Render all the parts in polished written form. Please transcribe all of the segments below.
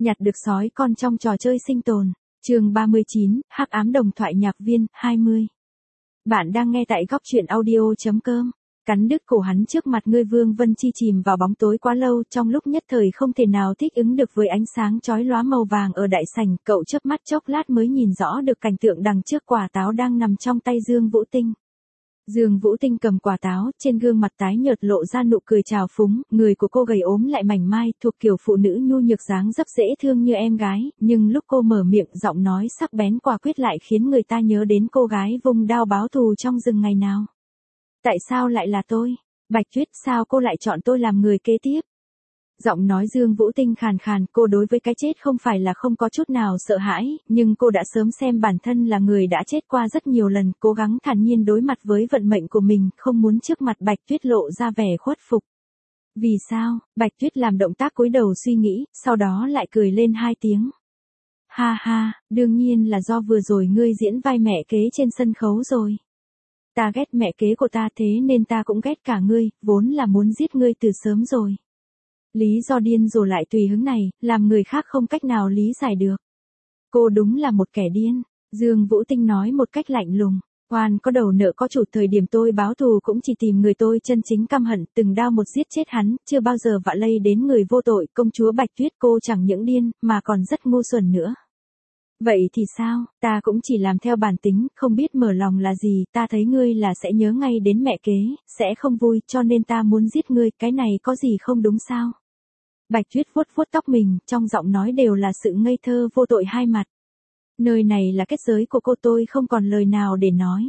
Nhặt được sói con trong trò chơi sinh tồn. Chương 39, Hắc ám đồng thoại nhạc viên, 20. Bạn đang nghe tại góc truyện audio.com. Cắn đứt cổ hắn trước mặt ngươi. Vương Vân Chi chìm vào bóng tối quá lâu, trong lúc nhất thời không thể nào thích ứng được với ánh sáng chói lóa màu vàng ở đại sảnh. Cậu chớp mắt chốc lát mới nhìn rõ được cảnh tượng đằng trước quả táo đang nằm trong tay Dương Vũ Tinh. Dương Vũ Tinh cầm quả táo, trên gương mặt tái nhợt lộ ra nụ cười trào phúng. Người của cô gầy ốm lại mảnh mai, thuộc kiểu phụ nữ nhu nhược dáng dấp dễ thương như em gái, nhưng lúc cô mở miệng, giọng nói sắc bén quả quyết lại khiến người ta nhớ đến cô gái vung đao báo thù trong rừng ngày nào. Tại sao lại là tôi? Bạch Tuyết, sao cô lại chọn tôi làm người kế tiếp? Giọng nói Dương Vũ Tinh khàn khàn, cô đối với cái chết không phải là không có chút nào sợ hãi, nhưng cô đã sớm xem bản thân là người đã chết qua rất nhiều lần, cố gắng thản nhiên đối mặt với vận mệnh của mình, không muốn trước mặt Bạch Tuyết lộ ra vẻ khuất phục. Vì sao? Bạch Tuyết làm động tác cúi đầu suy nghĩ, sau đó lại cười lên 2 tiếng. Ha ha, đương nhiên là do vừa rồi ngươi diễn vai mẹ kế trên sân khấu rồi. Ta ghét mẹ kế của ta, thế nên ta cũng ghét cả ngươi, vốn là muốn giết ngươi từ sớm rồi. Lý do điên rồ lại tùy hứng này, làm người khác không cách nào lý giải được. Cô đúng là một kẻ điên, Dương Vũ Tinh nói một cách lạnh lùng. Oan có đầu nợ có chủ, thời điểm tôi báo thù cũng chỉ tìm người tôi chân chính căm hận, từng đao một giết chết hắn, chưa bao giờ vạ lây đến người vô tội. Công chúa Bạch Tuyết, cô chẳng những điên, mà còn rất ngu xuẩn nữa. Vậy thì sao, ta cũng chỉ làm theo bản tính, không biết mở lòng là gì, ta thấy ngươi là sẽ nhớ ngay đến mẹ kế, sẽ không vui, cho nên ta muốn giết ngươi, cái này có gì không đúng sao? Bạch Tuyết vuốt vuốt tóc mình, trong giọng nói đều là sự ngây thơ vô tội hai mặt. Nơi này là kết giới của cô, tôi không còn lời nào để nói.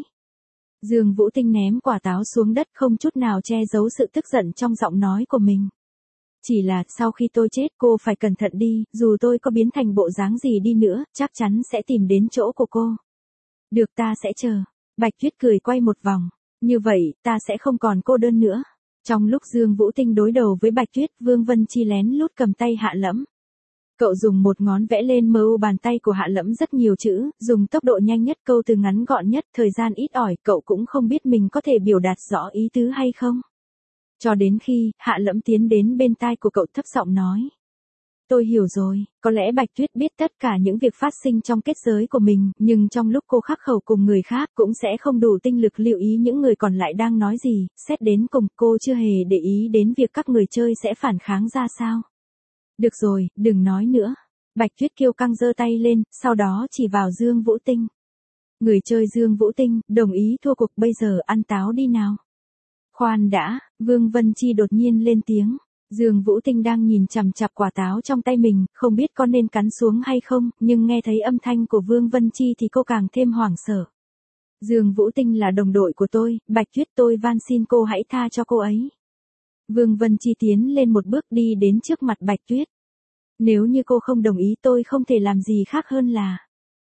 Dương Vũ Tinh ném quả táo xuống đất, không chút nào che giấu sự tức giận trong giọng nói của mình. Chỉ là, sau khi tôi chết cô phải cẩn thận đi, dù tôi có biến thành bộ dáng gì đi nữa, chắc chắn sẽ tìm đến chỗ của cô. Được, ta sẽ chờ. Bạch Tuyết cười quay một vòng. Như vậy, ta sẽ không còn cô đơn nữa. Trong lúc Dương Vũ Tinh đối đầu với Bạch Tuyết, Vương Vân Chi lén lút cầm tay Hạ Lẫm. Cậu dùng một ngón vẽ lên mu bàn tay của Hạ Lẫm rất nhiều chữ, dùng tốc độ nhanh nhất, câu từ ngắn gọn nhất, thời gian ít ỏi, cậu cũng không biết mình có thể biểu đạt rõ ý tứ hay không. Cho đến khi, Hạ Lẫm tiến đến bên tai của cậu thấp giọng nói. Tôi hiểu rồi, có lẽ Bạch Tuyết biết tất cả những việc phát sinh trong kết giới của mình, nhưng trong lúc cô khắc khẩu cùng người khác cũng sẽ không đủ tinh lực lưu ý những người còn lại đang nói gì, xét đến cùng cô chưa hề để ý đến việc các người chơi sẽ phản kháng ra sao. Được rồi, đừng nói nữa. Bạch Tuyết kiêu căng giơ tay lên, sau đó chỉ vào Dương Vũ Tinh. Người chơi Dương Vũ Tinh, đồng ý thua cuộc, bây giờ ăn táo đi nào. Khoan đã, Vương Vân Chi đột nhiên lên tiếng. Dương Vũ Tinh đang nhìn chằm chằm quả táo trong tay mình, không biết có nên cắn xuống hay không, nhưng nghe thấy âm thanh của Vương Vân Chi thì cô càng thêm hoảng sợ. Dương Vũ Tinh là đồng đội của tôi, Bạch Tuyết, tôi van xin cô hãy tha cho cô ấy. Vương Vân Chi tiến lên một bước đi đến trước mặt Bạch Tuyết. Nếu như cô không đồng ý tôi không thể làm gì khác hơn là.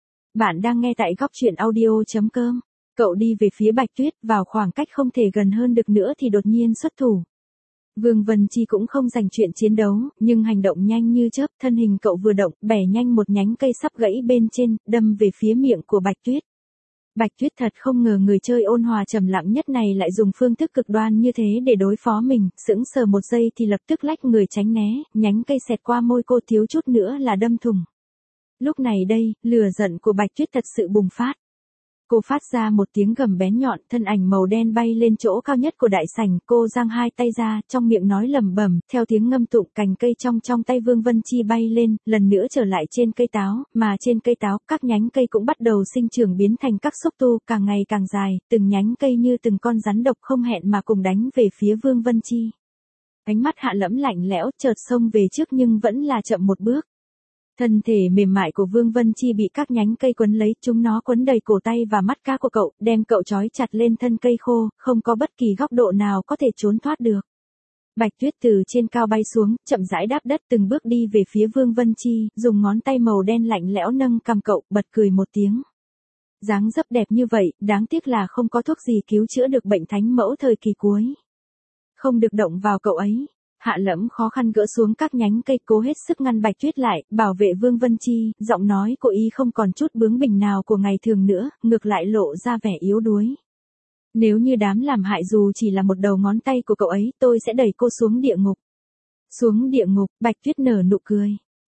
Bạn đang nghe tại góc truyện audio.com. Cậu đi về phía Bạch Tuyết, vào khoảng cách không thể gần hơn được nữa thì đột nhiên xuất thủ. Vương Vân Chi cũng không dành chuyện chiến đấu, nhưng hành động nhanh như chớp, thân hình cậu vừa động, bẻ nhanh một nhánh cây sắp gãy bên trên, đâm về phía miệng của Bạch Tuyết. Bạch Tuyết thật không ngờ người chơi ôn hòa trầm lặng nhất này lại dùng phương thức cực đoan như thế để đối phó mình, sững sờ một giây thì lập tức lách người tránh né, nhánh cây xẹt qua môi cô, thiếu chút nữa là đâm thủng. Lúc này đây, lửa giận của Bạch Tuyết thật sự bùng phát. Cô phát ra một tiếng gầm bén nhọn, thân ảnh màu đen bay lên chỗ cao nhất của đại sảnh, cô giang hai tay ra, trong miệng nói lẩm bẩm, theo tiếng ngâm tụng, cành cây trong tay Vương Vân Chi bay lên, lần nữa trở lại trên cây táo, mà trên cây táo, các nhánh cây cũng bắt đầu sinh trưởng biến thành các xúc tu, càng ngày càng dài, từng nhánh cây như từng con rắn độc không hẹn mà cùng đánh về phía Vương Vân Chi. Ánh mắt Hạ Lẫm lạnh lẽo, chợt xông về trước nhưng vẫn là chậm một bước. Thân thể mềm mại của Vương Vân Chi bị các nhánh cây quấn lấy, chúng nó quấn đầy cổ tay và mắt cá của cậu, đem cậu trói chặt lên thân cây khô, không có bất kỳ góc độ nào có thể trốn thoát được. Bạch Tuyết từ trên cao bay xuống, chậm rãi đáp đất, từng bước đi về phía Vương Vân Chi, dùng ngón tay màu đen lạnh lẽo nâng cằm cậu, bật cười một tiếng. Dáng dấp đẹp như vậy, đáng tiếc là không có thuốc gì cứu chữa được bệnh thánh mẫu thời kỳ cuối. Không được động vào cậu ấy. Hạ Lẫm khó khăn gỡ xuống các nhánh cây, cố hết sức ngăn Bạch Tuyết lại, bảo vệ Vương Vân Chi, giọng nói của y không còn chút bướng bỉnh nào của ngày thường nữa, ngược lại lộ ra vẻ yếu đuối. Nếu như đám làm hại dù chỉ là một đầu ngón tay của cậu ấy, tôi sẽ đẩy cô xuống địa ngục. Xuống địa ngục, Bạch Tuyết nở nụ cười.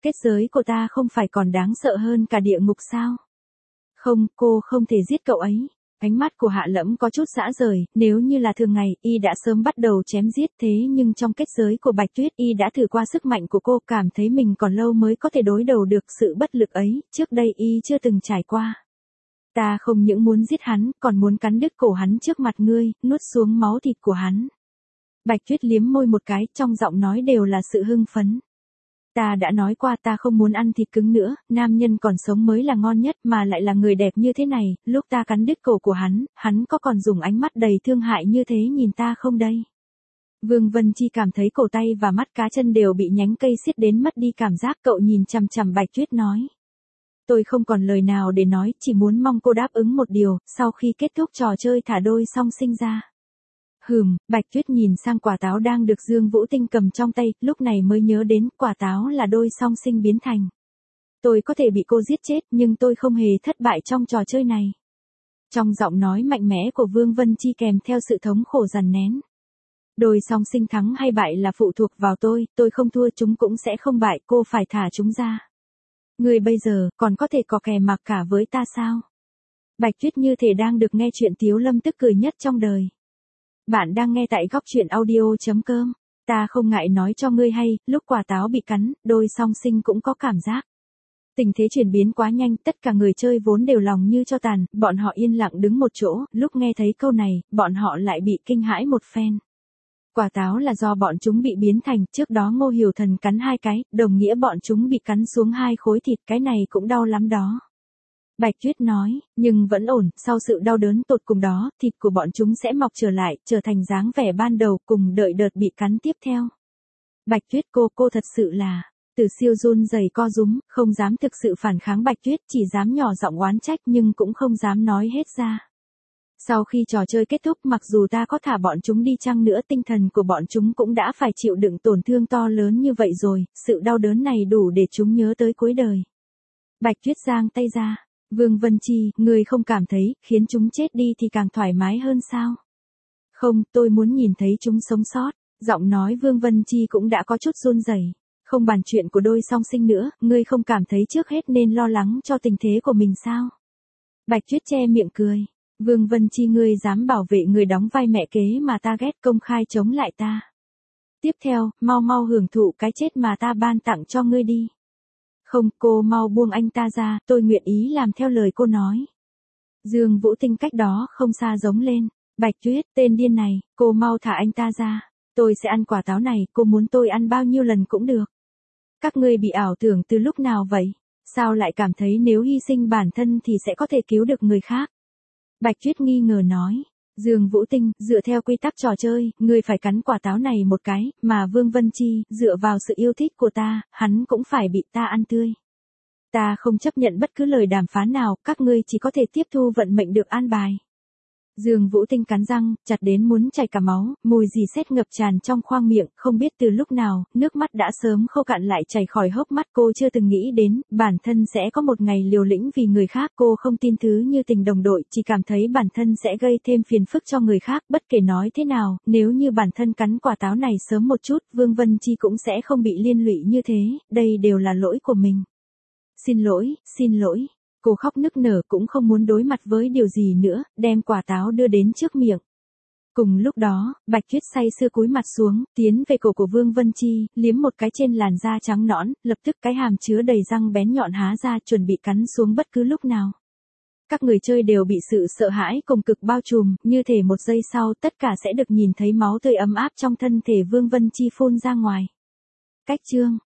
Kết giới của ta không phải còn đáng sợ hơn cả địa ngục sao? Không, cô không thể giết cậu ấy. Ánh mắt của Hạ Lẫm có chút dã rời, nếu như là thường ngày, y đã sớm bắt đầu chém giết thế nhưng trong kết giới của Bạch Tuyết y đã thử qua sức mạnh của cô, cảm thấy mình còn lâu mới có thể đối đầu được sự bất lực ấy, trước đây y chưa từng trải qua. Ta không những muốn giết hắn, còn muốn cắn đứt cổ hắn trước mặt ngươi, nuốt xuống máu thịt của hắn. Bạch Tuyết liếm môi một cái, trong giọng nói đều là sự hưng phấn. Ta đã nói qua ta không muốn ăn thịt cứng nữa, nam nhân còn sống mới là ngon nhất mà lại là người đẹp như thế này, lúc ta cắn đứt cổ của hắn có còn dùng ánh mắt đầy thương hại như thế nhìn ta không đây? Vương Vân Chi cảm thấy cổ tay và mắt cá chân đều bị nhánh cây xiết đến mất đi cảm giác, cậu nhìn chằm chằm Bạch Tuyết nói. Tôi không còn lời nào để nói, chỉ muốn mong cô đáp ứng một điều, sau khi kết thúc trò chơi thả đôi song sinh ra. Bạch Tuyết nhìn sang quả táo đang được Dương Vũ Tinh cầm trong tay, lúc này mới nhớ đến quả táo là đôi song sinh biến thành. Tôi có thể bị cô giết chết nhưng tôi không hề thất bại trong trò chơi này. Trong giọng nói mạnh mẽ của Vương Vân Chi kèm theo sự thống khổ dằn nén. Đôi song sinh thắng hay bại là phụ thuộc vào tôi không thua chúng cũng sẽ không bại, cô phải thả chúng ra. Người bây giờ còn có thể có kè mặc cả với ta sao? Bạch Tuyết như thể đang được nghe chuyện Tiếu Lâm tức cười nhất trong đời. Bạn đang nghe tại góc truyện audio.com. Ta không ngại nói cho ngươi hay, lúc quả táo bị cắn, đôi song sinh cũng có cảm giác. Tình thế chuyển biến quá nhanh, tất cả người chơi vốn đều lòng như cho tàn, bọn họ yên lặng đứng một chỗ, lúc nghe thấy câu này, bọn họ lại bị kinh hãi một phen. Quả táo là do bọn chúng bị biến thành, trước đó Ngô Hiểu Thần cắn 2 cái, đồng nghĩa bọn chúng bị cắn xuống 2 khối thịt, cái này cũng đau lắm đó. Bạch Tuyết nói, nhưng vẫn ổn, sau sự đau đớn tột cùng đó, thịt của bọn chúng sẽ mọc trở lại, trở thành dáng vẻ ban đầu, cùng đợi đợt bị cắn tiếp theo. Bạch Tuyết cô thật sự là, Từ Siêu run rẩy co rúm, không dám thực sự phản kháng Bạch Tuyết, chỉ dám nhỏ giọng oán trách nhưng cũng không dám nói hết ra. Sau khi trò chơi kết thúc, mặc dù ta có thả bọn chúng đi chăng nữa, tinh thần của bọn chúng cũng đã phải chịu đựng tổn thương to lớn như vậy rồi, sự đau đớn này đủ để chúng nhớ tới cuối đời. Bạch Tuyết giang tay ra. Vương Vân Chi, người không cảm thấy, khiến chúng chết đi thì càng thoải mái hơn sao? Không, tôi muốn nhìn thấy chúng sống sót. Giọng nói Vương Vân Chi cũng đã có chút run rẩy. Không bàn chuyện của đôi song sinh nữa, ngươi không cảm thấy trước hết nên lo lắng cho tình thế của mình sao? Bạch Tuyết che miệng cười. Vương Vân Chi, ngươi dám bảo vệ người đóng vai mẹ kế mà ta ghét, công khai chống lại ta. Tiếp theo, mau hưởng thụ cái chết mà ta ban tặng cho ngươi đi. Không, cô mau buông anh ta ra, tôi nguyện ý làm theo lời cô nói. Dương Vũ Tinh cách đó không xa giống lên. Bạch Tuyết, tên điên này, cô mau thả anh ta ra. Tôi sẽ ăn quả táo này, cô muốn tôi ăn bao nhiêu lần cũng được. Các ngươi bị ảo tưởng từ lúc nào vậy? Sao lại cảm thấy nếu hy sinh bản thân thì sẽ có thể cứu được người khác? Bạch Tuyết nghi ngờ nói. Dương Vũ Tinh, dựa theo quy tắc trò chơi, ngươi phải cắn quả táo này một cái, mà Vương Vân Chi, dựa vào sự yêu thích của ta, hắn cũng phải bị ta ăn tươi. Ta không chấp nhận bất cứ lời đàm phán nào, các ngươi chỉ có thể tiếp thu vận mệnh được an bài. Dương Vũ Tinh cắn răng, chặt đến muốn chảy cả máu, mùi dì xét ngập tràn trong khoang miệng, không biết từ lúc nào, nước mắt đã sớm khô cạn lại chảy khỏi hốc mắt. Cô chưa từng nghĩ đến, bản thân sẽ có một ngày liều lĩnh vì người khác. Cô không tin thứ như tình đồng đội, chỉ cảm thấy bản thân sẽ gây thêm phiền phức cho người khác. Bất kể nói thế nào, nếu như bản thân cắn quả táo này sớm một chút, Vương Vân Chi cũng sẽ không bị liên lụy như thế, đây đều là lỗi của mình. Xin lỗi. Cô khóc nức nở cũng không muốn đối mặt với điều gì nữa, đem quả táo đưa đến trước miệng. Cùng lúc đó, Bạch Tuyết say sưa cúi mặt xuống, tiến về cổ của Vương Vân Chi, liếm một cái trên làn da trắng nõn, lập tức cái hàm chứa đầy răng bén nhọn há ra chuẩn bị cắn xuống bất cứ lúc nào. Các người chơi đều bị sự sợ hãi cùng cực bao trùm, như thể một giây sau tất cả sẽ được nhìn thấy máu tươi ấm áp trong thân thể Vương Vân Chi phun ra ngoài. Cách chương